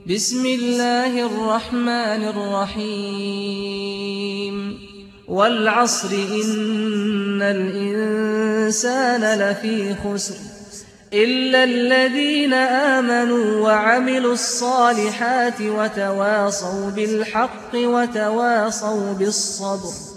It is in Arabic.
بسم الله الرحمن الرحيم والعصر إن الإنسان لفي خسر إلا الذين آمنوا وعملوا الصالحات وتواصوا بالحق وتواصوا بالصبر